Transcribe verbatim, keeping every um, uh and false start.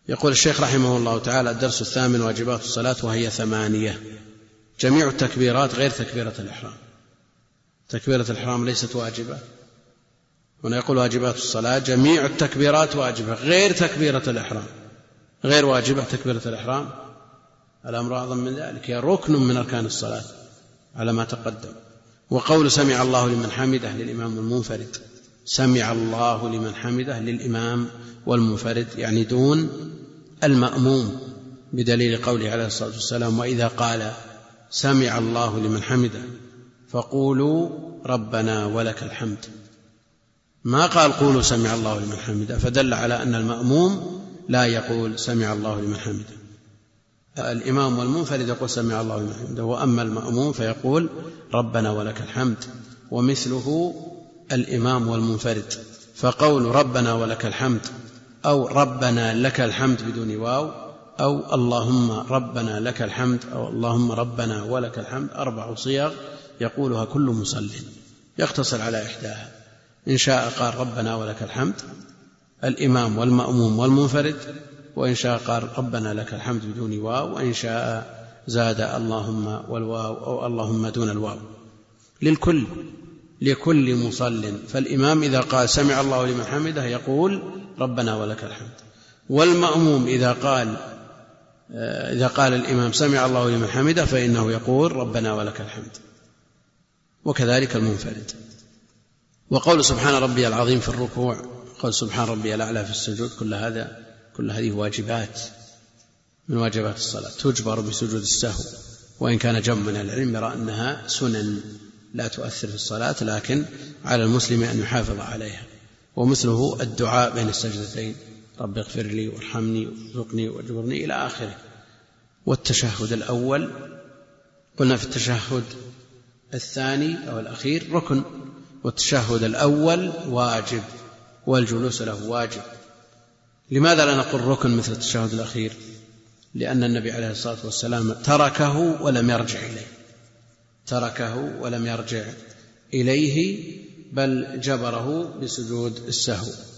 يقول الشيخ رحمه الله تعالى: الدرس الثامن: واجبات الصلاة، وهي ثمانية. جميع التكبيرات غير تكبيرة الإحرام. تكبيرة الإحرام ليست واجبة. هنا يقول واجبات الصلاة جميع التكبيرات واجبة غير تكبيرة الإحرام. غير واجبة تكبيرة الإحرام، الأمر أعظم من ذلك، هي ركن من أركان الصلاة على ما تقدم. وقول سمع الله لمن حمده للإمام والمنفرد، سمع الله لمن حمده للإمام والمنفرد، يعني دون المأموم، بدليل قوله عليه الصلاة والسلام: وإذا قال سمع الله لمن حمده فقولوا ربنا ولك الحمد. ما قال قولوا سمع الله لمن حمده، فدل على أن المأموم لا يقول سمع الله لمن حمده. الإمام والمنفرد يقول سمع الله لمن حمده، وأما المأموم فيقول ربنا ولك الحمد، ومثله الإمام والمنفرد. فقول ربنا ولك الحمد أو ربنا لك الحمد بدون واو، أو اللهم ربنا لك الحمد، أو اللهم ربنا ولك الحمد، أربع صيغ يقولها كل مصل، يقتصر على إحداها. إن شاء قال ربنا ولك الحمد الإمام والمأموم والمنفرد، وإن شاء قال ربنا لك الحمد بدون واو، وإن شاء زاد اللهم والواو أو اللهم دون الواو، للكل لكل مصل. فالإمام إذا قال سمع الله لمن حمده يقول ربنا ولك الحمد، والمأموم إذا قال إذا قال الإمام سمع الله لمن حمده فإنه يقول ربنا ولك الحمد، وكذلك المنفرد. وقول سبحان ربي العظيم في الركوع، قول سبحان ربي الأعلى في السجود، كل هذا كل هذه واجبات من واجبات الصلاة، تجبر بسجود السهو، وإن كان جمع من العلم يرى أنها سنن لا تؤثر في الصلاة، لكن على المسلم أن يحافظ عليها. ومثله الدعاء بين السجدتين: رب اغفر لي وارحمني وارزقني واجبرني إلى آخره. والتشهد الأول قلنا في التشهد الثاني أو الأخير ركن، والتشهد الأول واجب، والجلوس له واجب. لماذا لا نقول ركن مثل التشهد الأخير؟ لأن النبي عليه الصلاة والسلام تركه ولم يرجع إليه، تركه ولم يرجع إليه، بل جبره بسجود السهو.